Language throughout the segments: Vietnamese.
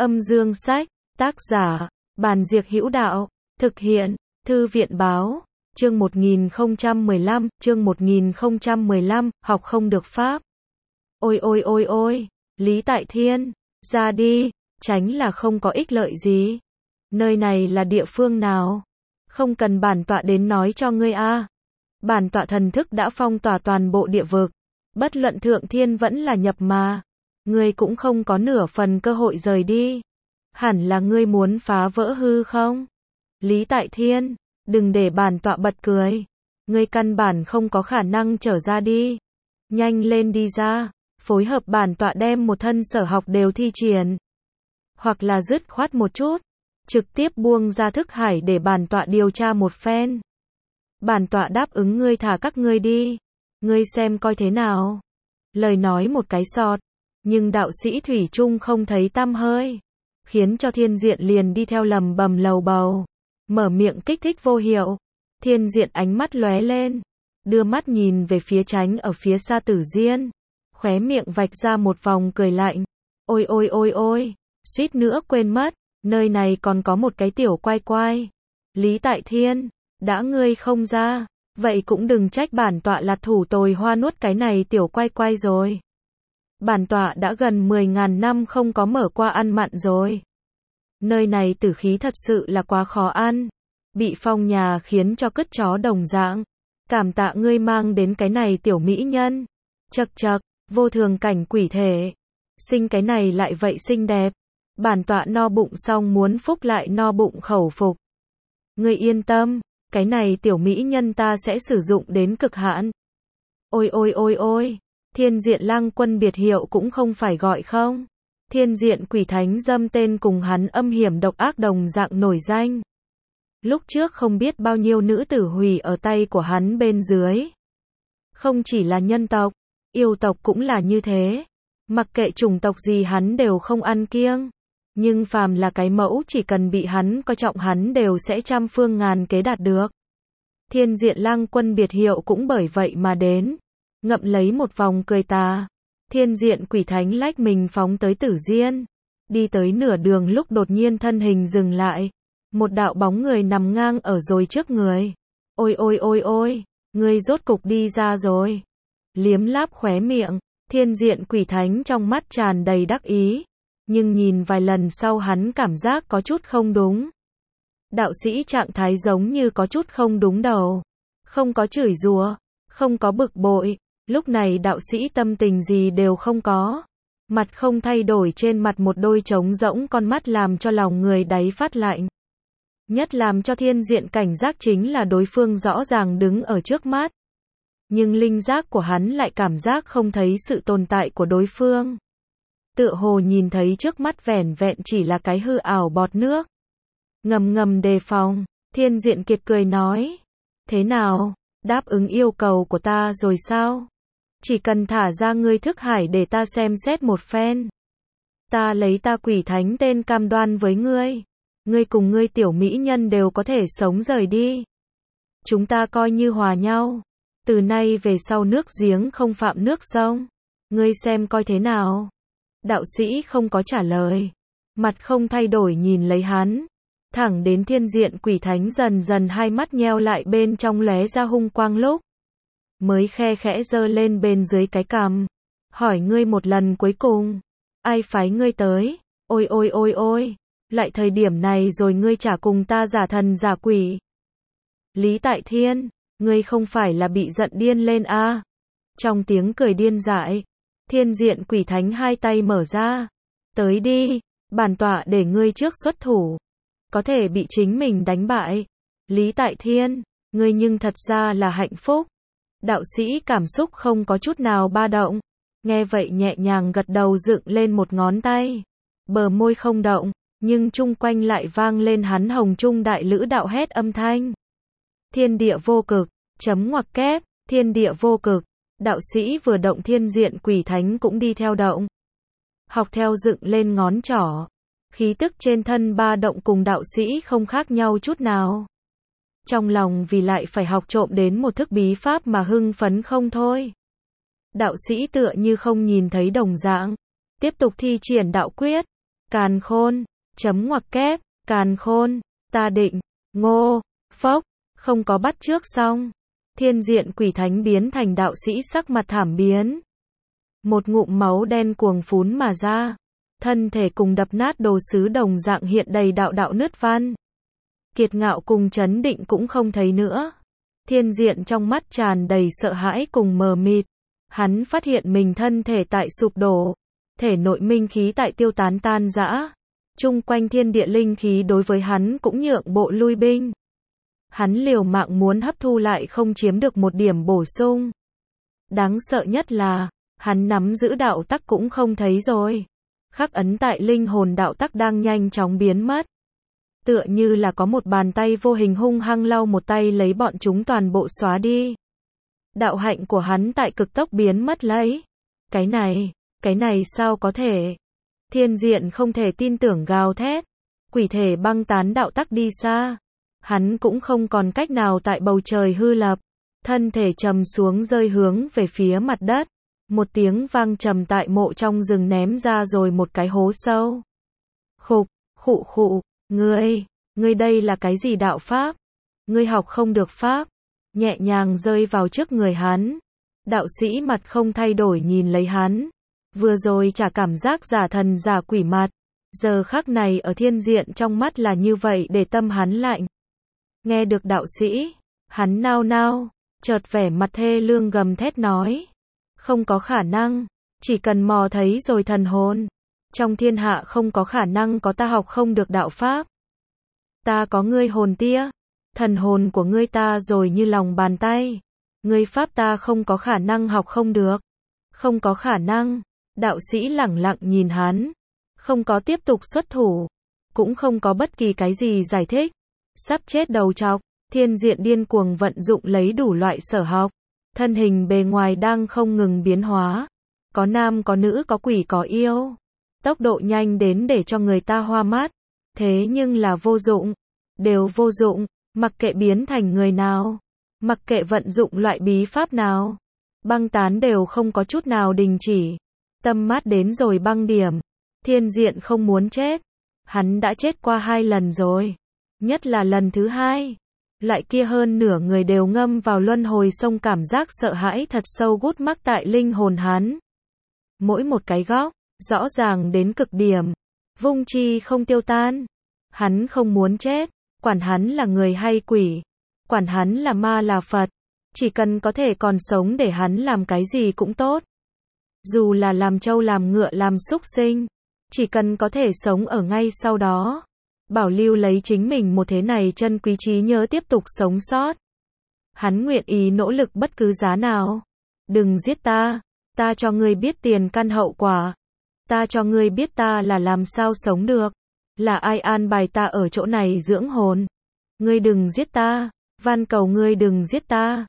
Âm dương sách, tác giả, Bàn Diệc Hữu Đạo, thực hiện, Thư viện báo, chương 1015, học không được pháp. Ôi ôi ôi ôi, Lý Tại Thiên, ra đi, tránh là không có ích lợi gì. Nơi này là địa phương nào? Không cần bản tọa đến nói cho ngươi a. Bản tọa thần thức đã phong tỏa toàn bộ địa vực, bất luận thượng thiên vẫn là nhập mà. Ngươi cũng không có nửa phần cơ hội rời đi. Hẳn là ngươi muốn phá vỡ hư không? Lý Tại Thiên, đừng để bản tọa bật cười. Ngươi căn bản không có khả năng trở ra đi. Nhanh lên đi ra, phối hợp bản tọa đem một thân sở học đều thi triển. Hoặc là dứt khoát một chút, trực tiếp buông ra thức hải để bản tọa điều tra một phen. Bản tọa đáp ứng ngươi thả các ngươi đi. Ngươi xem coi thế nào. Lời nói một cái sọt, nhưng đạo sĩ thủy chung không thấy tăm hơi, khiến cho Thiên Diện liền đi theo lầm bầm lầu bầu, mở miệng kích thích vô hiệu. Thiên Diện ánh mắt lóe lên, đưa mắt nhìn về phía tránh ở phía xa Tử Diên, khóe miệng vạch ra một vòng cười lạnh. Ôi ôi ôi ôi, suýt nữa quên mất, nơi này còn có một cái tiểu quai quai. Lý Tại Thiên, đã ngươi không ra, vậy cũng đừng trách bản tọa là thủ tồi hoa nuốt cái này tiểu quai quai rồi. Bản tọa đã gần 10.000 năm không có mở qua ăn mặn rồi. Nơi này tử khí thật sự là quá khó ăn. Bị phong nhà khiến cho cứt chó đồng dạng. Cảm tạ ngươi mang đến cái này tiểu mỹ nhân. Chậc chậc, vô thường cảnh quỷ thể. Sinh cái này lại vậy xinh đẹp. Bản tọa no bụng xong muốn phúc lại no bụng khẩu phục. Ngươi yên tâm, cái này tiểu mỹ nhân ta sẽ sử dụng đến cực hạn. Ôi ôi ôi ôi. Thiên Diện Lang Quân biệt hiệu cũng không phải gọi không. Thiên Diện Quỷ Thánh dâm tên cùng hắn âm hiểm độc ác đồng dạng nổi danh. Lúc trước không biết bao nhiêu nữ tử hủy ở tay của hắn bên dưới. Không chỉ là nhân tộc, yêu tộc cũng là như thế. Mặc kệ chủng tộc gì hắn đều không ăn kiêng. Nhưng phàm là cái mẫu chỉ cần bị hắn coi trọng hắn đều sẽ trăm phương ngàn kế đạt được. Thiên Diện Lang Quân biệt hiệu cũng bởi vậy mà đến. Ngậm lấy một vòng cười tà. Thiên Diện Quỷ Thánh lách mình phóng tới Tử Diên. Đi tới nửa đường lúc đột nhiên thân hình dừng lại. Một đạo bóng người nằm ngang ở rồi trước người. Ôi ôi ôi ôi, ngươi rốt cục đi ra rồi. Liếm láp khóe miệng, Thiên Diện Quỷ Thánh trong mắt tràn đầy đắc ý. Nhưng nhìn vài lần sau hắn cảm giác có chút không đúng. Đạo sĩ trạng thái giống như có chút không đúng đầu. Không có chửi rủa, không có bực bội. Lúc này đạo sĩ tâm tình gì đều không có. Mặt không thay đổi, trên mặt một đôi trống rỗng con mắt làm cho lòng người đáy phát lạnh. Nhất làm cho Thiên Diện cảnh giác chính là đối phương rõ ràng đứng ở trước mắt. Nhưng linh giác của hắn lại cảm giác không thấy sự tồn tại của đối phương. Tựa hồ nhìn thấy trước mắt vẻn vẹn chỉ là cái hư ảo bọt nước. Ngầm ngầm đề phòng, Thiên Diện kiệt cười nói. Thế nào, đáp ứng yêu cầu của ta rồi sao? Chỉ cần thả ra ngươi thức hải để ta xem xét một phen. Ta lấy ta Quỷ Thánh tên cam đoan với ngươi. Ngươi cùng ngươi tiểu mỹ nhân đều có thể sống rời đi. Chúng ta coi như hòa nhau. Từ nay về sau nước giếng không phạm nước sông. Ngươi xem coi thế nào. Đạo sĩ không có trả lời. Mặt không thay đổi nhìn lấy hắn. Thẳng đến Thiên Diện Quỷ Thánh dần dần hai mắt nheo lại bên trong lóe ra hung quang lúc. Mới khe khẽ giơ lên bên dưới cái cằm. Hỏi ngươi một lần cuối cùng. Ai phái ngươi tới? Ôi ôi ôi ôi. Lại thời điểm này rồi ngươi chả cùng ta giả thần giả quỷ. Lý Tại Thiên, ngươi không phải là bị giận điên lên à? Trong tiếng cười điên dại, Thiên Diện Quỷ Thánh hai tay mở ra. Tới đi, bản tọa để ngươi trước xuất thủ. Có thể bị chính mình đánh bại. Lý Tại Thiên, ngươi nhưng thật ra là hạnh phúc. Đạo sĩ cảm xúc không có chút nào ba động. Nghe vậy nhẹ nhàng gật đầu dựng lên một ngón tay. Bờ môi không động, nhưng chung quanh lại vang lên hắn hồng trung đại lữ đạo hét âm thanh. Thiên địa vô cực, chấm ngoặc kép, thiên địa vô cực. Đạo sĩ vừa động Thiên Diện Quỷ Thánh cũng đi theo động. Học theo dựng lên ngón trỏ. Khí tức trên thân ba động cùng đạo sĩ không khác nhau chút nào. Trong lòng vì lại phải học trộm đến một thức bí pháp mà hưng phấn không thôi. Đạo sĩ tựa như không nhìn thấy đồng dạng. Tiếp tục thi triển đạo quyết. càn khôn, chấm ngoặc kép, càn khôn, ta định, ngô, phốc, không có bắt trước xong. Thiên diện quỷ thánh biến thành đạo sĩ sắc mặt thảm biến. Một ngụm máu đen cuồng phún mà ra. Thân thể cùng đập nát đồ sứ đồng dạng hiện đầy đạo đạo nứt văn. Kiệt Ngạo cùng chấn định cũng không thấy nữa. Thiên diện trong mắt tràn đầy sợ hãi cùng mờ mịt. Hắn phát hiện mình thân thể tại sụp đổ. Thể nội minh khí tại tiêu tán tan rã. Chung quanh thiên địa linh khí đối với hắn cũng nhượng bộ lui binh. Hắn liều mạng muốn hấp thu lại không chiếm được một điểm bổ sung. Đáng sợ nhất là, hắn nắm giữ đạo tắc cũng không thấy rồi. Khắc ấn tại linh hồn đạo tắc đang nhanh chóng biến mất. Tựa như là có một bàn tay vô hình hung hăng lau một tay lấy bọn chúng toàn bộ xóa đi. Đạo hạnh của hắn tại cực tốc biến mất lấy. Cái này sao có thể? Thiên diện không thể tin tưởng gào thét. Quỷ thể băng tán đạo tắc đi xa. Hắn cũng không còn cách nào tại bầu trời hư lập. Thân thể trầm xuống rơi hướng về phía mặt đất. Một tiếng vang trầm tại mộ trong rừng ném ra rồi một cái hố sâu. Khục, khụ khụ, ngươi đây là cái gì đạo pháp? Ngươi học không được pháp. Nhẹ nhàng rơi vào trước người hắn. Đạo sĩ mặt không thay đổi nhìn lấy hắn. Vừa rồi trả cảm giác giả thần giả quỷ mặt. Giờ khắc này ở thiên diện trong mắt là như vậy để tâm hắn lạnh. Nghe được đạo sĩ, hắn nao nao, chợt vẻ mặt thê lương gầm thét nói. Không có khả năng, chỉ cần mò thấy rồi thần hồn. Trong thiên hạ không có khả năng có ta học không được đạo pháp. Ta có ngươi hồn tia, thần hồn của ngươi ta rồi như lòng bàn tay. Ngươi pháp ta không có khả năng học không được. Không có khả năng, đạo sĩ lẳng lặng nhìn hắn. Không có tiếp tục xuất thủ, cũng không có bất kỳ cái gì giải thích. Sắp chết đầu trọc, thiên diện điên cuồng vận dụng lấy đủ loại sở học. Thân hình bề ngoài đang không ngừng biến hóa. Có nam có nữ có quỷ có yêu. Tốc độ nhanh đến để cho người ta hoa mắt. Thế nhưng là vô dụng. Đều vô dụng. Mặc kệ biến thành người nào. Mặc kệ vận dụng loại bí pháp nào. Băng tán đều không có chút nào đình chỉ. Tâm mát đến rồi băng điểm. Thiên diện không muốn chết. Hắn đã chết qua 2 lần rồi. Nhất là lần thứ 2. Loại kia hơn nửa người đều ngâm vào luân hồi sông cảm giác sợ hãi thật sâu gút mắc tại linh hồn hắn. Mỗi một cái góc, rõ ràng đến cực điểm. Vung chi không tiêu tan. Hắn không muốn chết. Quản hắn là người hay quỷ. Quản hắn là ma là Phật. Chỉ cần có thể còn sống để hắn làm cái gì cũng tốt. Dù là làm trâu làm ngựa làm súc sinh. Chỉ cần có thể sống ở ngay sau đó. Bảo lưu lấy chính mình một thế này chân quý trí nhớ tiếp tục sống sót. Hắn nguyện ý nỗ lực bất cứ giá nào. Đừng giết ta. Ta cho ngươi biết tiền căn hậu quả. Ta cho ngươi biết ta là làm sao sống được. Là ai an bài ta ở chỗ này dưỡng hồn. Ngươi đừng giết ta. Van cầu ngươi đừng giết ta.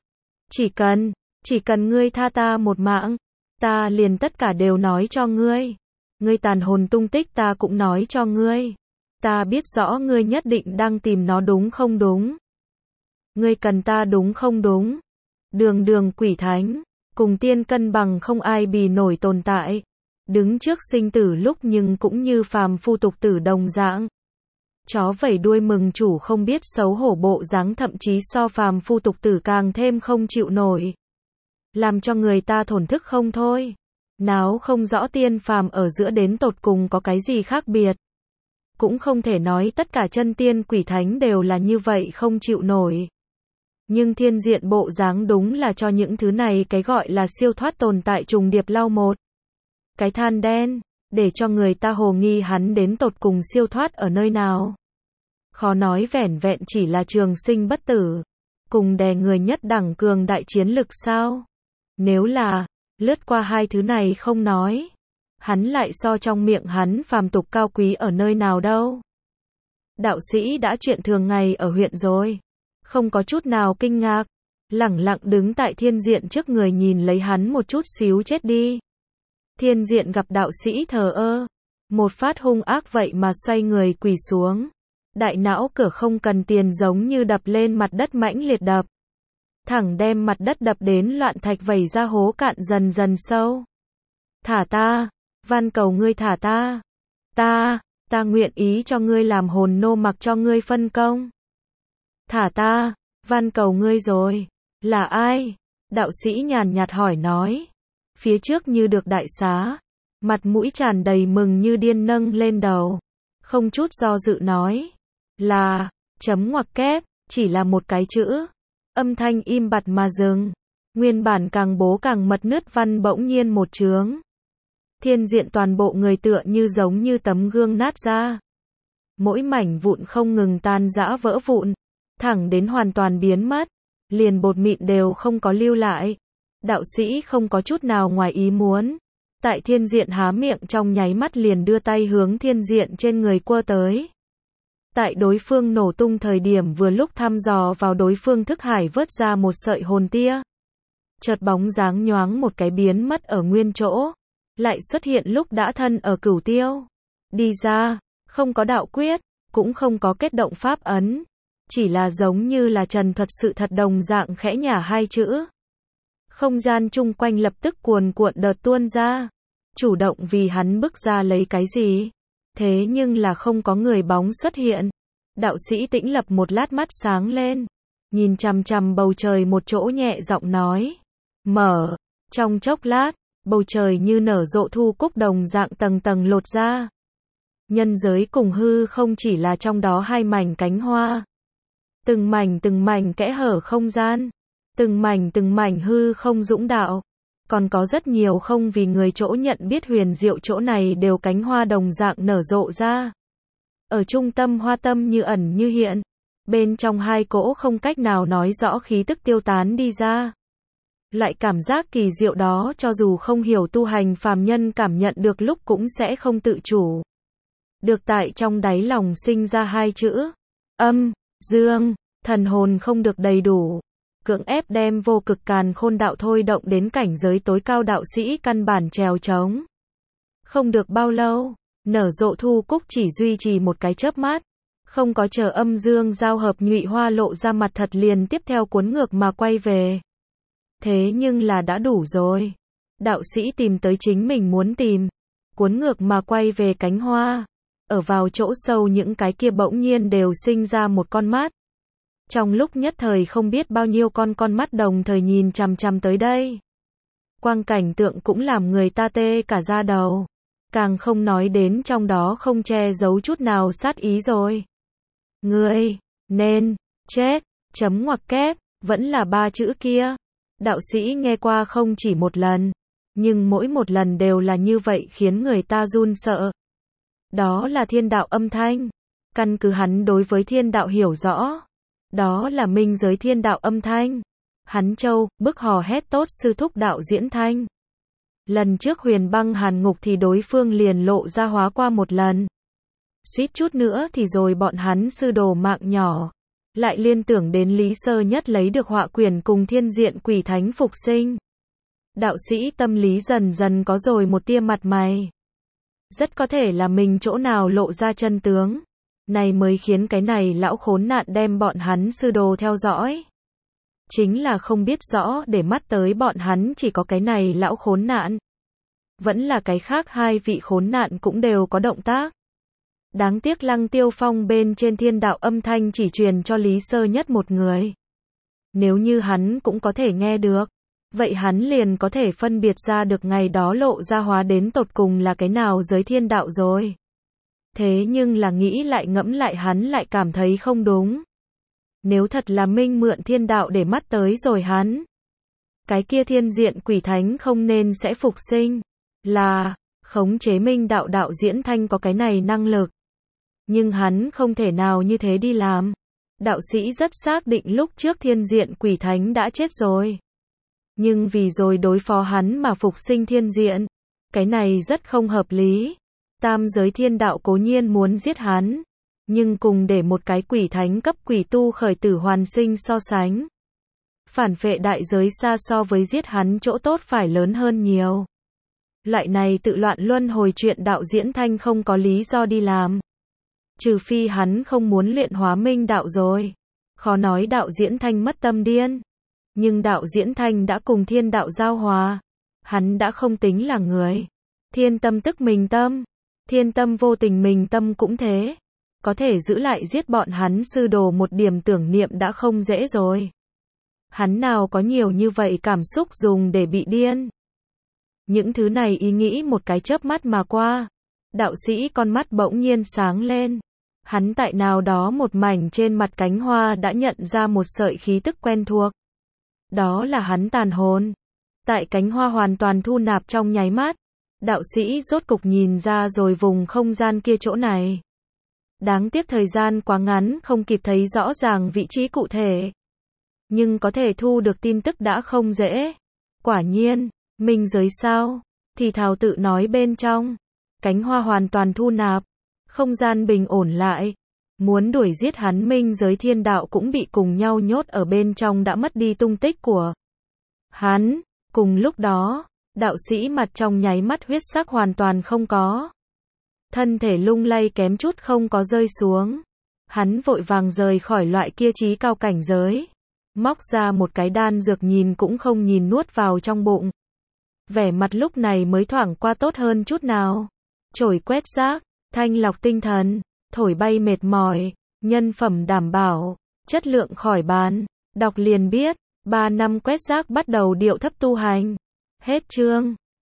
Chỉ cần ngươi tha ta một mạng. Ta liền tất cả đều nói cho ngươi. Ngươi tàn hồn tung tích ta cũng nói cho ngươi. Ta biết rõ ngươi nhất định đang tìm nó đúng không đúng. Ngươi cần ta đúng không đúng. Đường quỷ thánh, cùng tiên cân bằng không ai bì nổi tồn tại. Đứng trước sinh tử lúc nhưng cũng như phàm phu tục tử đồng dạng. Chó vẩy đuôi mừng chủ không biết xấu hổ bộ dáng thậm chí so phàm phu tục tử càng thêm không chịu nổi. Làm cho người ta thổn thức không thôi. Náo không rõ tiên phàm ở giữa đến tột cùng có cái gì khác biệt. Cũng không thể nói tất cả chân tiên quỷ thánh đều là như vậy không chịu nổi. Nhưng thiên diện bộ dáng đúng là cho những thứ này cái gọi là siêu thoát tồn tại trùng điệp lau một. Cái than đen, để cho người ta hồ nghi hắn đến tột cùng siêu thoát ở nơi nào. Khó nói vẻn vẹn chỉ là trường sinh bất tử. Cùng đè người nhất đẳng cường đại chiến lực sao? Nếu là, lướt qua 2 thứ này không nói. Hắn lại so trong miệng hắn phàm tục cao quý ở nơi nào đâu. Đạo sĩ đã chuyện thường ngày ở huyện rồi. Không có chút nào kinh ngạc. Lẳng lặng đứng tại thiên diện trước người nhìn lấy hắn một chút xíu chết đi. Thiên diện gặp đạo sĩ thờ ơ. Một phát hung ác vậy mà xoay người quỳ xuống. Đại não cửa không cần tiền giống như đập lên mặt đất mãnh liệt đập. Thẳng đem mặt đất đập đến loạn thạch vẩy ra hố cạn dần dần sâu. Thả ta. Van cầu ngươi thả ta. ta nguyện ý cho ngươi làm hồn nô mặc cho ngươi phân công. Thả ta, van cầu ngươi rồi. Là ai? Đạo sĩ nhàn nhạt hỏi nói. Phía trước như được đại xá, mặt mũi tràn đầy mừng như điên nâng lên đầu. Không chút do dự nói. Là, chấm ngoặc kép, chỉ là một cái chữ. Âm thanh im bặt mà dừng. Nguyên bản càng bố càng mật nứt văn bỗng nhiên một chướng. Thiên diện toàn bộ người tựa như giống như tấm gương nát ra. Mỗi mảnh vụn không ngừng tan rã vỡ vụn, thẳng đến hoàn toàn biến mất, liền bột mịn đều không có lưu lại. Đạo sĩ không có chút nào ngoài ý muốn. Tại thiên diện há miệng trong nháy mắt liền đưa tay hướng thiên diện trên người quơ tới. Tại đối phương nổ tung thời điểm vừa lúc thăm dò vào đối phương thức hải vớt ra một sợi hồn tia. Chợt bóng dáng nhoáng một cái biến mất ở nguyên chỗ. Lại xuất hiện lúc đã thân ở cửu tiêu. Đi ra, không có đạo quyết, cũng không có kết động pháp ấn. Chỉ là giống như là trần thuật sự thật đồng dạng khẽ nhả hai chữ. Không gian chung quanh lập tức cuồn cuộn đợt tuôn ra. Chủ động vì hắn bức ra lấy cái gì. Thế nhưng là không có người bóng xuất hiện. Đạo sĩ tĩnh lập một lát mắt sáng lên. Nhìn chằm chằm bầu trời một chỗ nhẹ giọng nói. Mở. Trong chốc lát, bầu trời như nở rộ thu cúc đồng dạng tầng tầng lột ra. Nhân giới cùng hư không chỉ là trong đó hai mảnh cánh hoa. Từng mảnh kẽ hở không gian. Từng mảnh hư không dũng đạo. Còn có rất nhiều không vì người chỗ nhận biết huyền diệu chỗ này đều cánh hoa đồng dạng nở rộ ra. Ở trung tâm hoa tâm như ẩn như hiện. Bên trong hai cỗ không cách nào nói rõ khí tức tiêu tán đi ra. Loại cảm giác kỳ diệu đó cho dù không hiểu tu hành phàm nhân cảm nhận được lúc cũng sẽ không tự chủ. Được tại trong đáy lòng sinh ra hai chữ. Âm, dương, thần hồn không được đầy đủ. Cưỡng ép đem vô cực càn khôn đạo thôi động đến cảnh giới tối cao đạo sĩ căn bản trèo trống. Không được bao lâu, nở rộ thu cúc chỉ duy trì một cái chớp mắt. Không có chờ âm dương giao hợp nhụy hoa lộ ra mặt thật liền tiếp theo cuốn ngược mà quay về. Thế nhưng là đã đủ rồi. Đạo sĩ tìm tới chính mình muốn tìm. Cuốn ngược mà quay về cánh hoa. Ở vào chỗ sâu những cái kia bỗng nhiên đều sinh ra một con mắt. Trong lúc nhất thời không biết bao nhiêu con mắt đồng thời nhìn chằm chằm tới đây. Quang cảnh tượng cũng làm người ta tê cả da đầu. Càng không nói đến trong đó không che giấu chút nào sát ý rồi. Ngươi, nên, chết, chấm ngoặc kép, vẫn là ba chữ kia. Đạo sĩ nghe qua không chỉ một lần. Nhưng mỗi một lần đều là như vậy khiến người ta run sợ. Đó là thiên đạo âm thanh. Căn cứ hắn đối với thiên đạo hiểu rõ. Đó là minh giới thiên đạo âm thanh. Hắn châu, bức hò hét tốt sư thúc đạo diễn thanh. Lần trước huyền băng hàn ngục thì đối phương liền lộ ra hóa qua một lần. Suýt chút nữa thì rồi bọn hắn sư đồ mạng nhỏ. Lại liên tưởng đến Lý Sơ Nhất lấy được họa quyển cùng thiên diện quỷ thánh phục sinh. Đạo sĩ tâm lý dần dần có rồi một tia mặt mày. Rất có thể là mình chỗ nào lộ ra chân tướng. Này mới khiến cái này lão khốn nạn đem bọn hắn sư đồ theo dõi. Chính là không biết rõ để mắt tới bọn hắn chỉ có cái này lão khốn nạn. Vẫn là cái khác hai vị khốn nạn cũng đều có động tác. Đáng tiếc Lăng Tiêu Phong bên trên thiên đạo âm thanh chỉ truyền cho Lý Sơ Nhất một người. Nếu như hắn cũng có thể nghe được, vậy hắn liền có thể phân biệt ra được ngày đó lộ ra hóa đến tột cùng là cái nào giới thiên đạo rồi. Thế nhưng là nghĩ lại ngẫm lại hắn lại cảm thấy không đúng. Nếu thật là Minh mượn thiên đạo để mắt tới rồi hắn, cái kia thiên diện quỷ thánh không nên sẽ phục sinh. Là, khống chế Minh đạo đạo diễn thanh có cái này năng lực. Nhưng hắn không thể nào như thế đi làm. Đạo sĩ rất xác định lúc trước thiên diện quỷ thánh đã chết rồi. Nhưng vì rồi đối phó hắn mà phục sinh thiên diện. Cái này rất không hợp lý. Tam giới thiên đạo cố nhiên muốn giết hắn. Nhưng cùng để một cái quỷ thánh cấp quỷ tu khởi tử hoàn sinh so sánh. Phản phệ đại giới xa so với giết hắn chỗ tốt phải lớn hơn nhiều. Loại này tự loạn luân hồi chuyện đạo diễn thanh không có lý do đi làm. Trừ phi hắn không muốn luyện hóa minh đạo rồi. Khó nói đạo diễn thanh mất tâm điên. Nhưng đạo diễn thanh đã cùng thiên đạo giao hòa. Hắn đã không tính là người. Thiên tâm tức mình tâm. Thiên tâm vô tình mình tâm cũng thế. Có thể giữ lại giết bọn hắn sư đồ một điểm tưởng niệm đã không dễ rồi. Hắn nào có nhiều như vậy cảm xúc dùng để bị điên. Những thứ này ý nghĩ một cái chớp mắt mà qua. Đạo sĩ con mắt bỗng nhiên sáng lên. Hắn tại nào đó một mảnh trên mặt cánh hoa đã nhận ra một sợi khí tức quen thuộc. Đó là hắn tàn hồn. Tại cánh hoa hoàn toàn thu nạp trong nháy mắt, đạo sĩ rốt cục nhìn ra rồi vùng không gian kia chỗ này. Đáng tiếc thời gian quá ngắn không kịp thấy rõ ràng vị trí cụ thể. Nhưng có thể thu được tin tức đã không dễ. Quả nhiên, minh giới sao? Thì thào tự nói bên trong. Cánh hoa hoàn toàn thu nạp. Không gian bình ổn lại. Muốn đuổi giết hắn minh giới thiên đạo cũng bị cùng nhau nhốt ở bên trong đã mất đi tung tích của hắn. Cùng lúc đó, đạo sĩ mặt trong nháy mắt huyết sắc hoàn toàn không có. Thân thể lung lay kém chút không có rơi xuống. Hắn vội vàng rời khỏi loại kia trí cao cảnh giới. Móc ra một cái đan dược nhìn cũng không nhìn nuốt vào trong bụng. Vẻ mặt lúc này mới thoảng qua tốt hơn chút nào. Chổi quét rác, thanh lọc tinh thần, thổi bay mệt mỏi, nhân phẩm đảm bảo, chất lượng khỏi bàn. Đọc liền biết, 3 năm quét rác bắt đầu điệu thấp tu hành. Hết chương.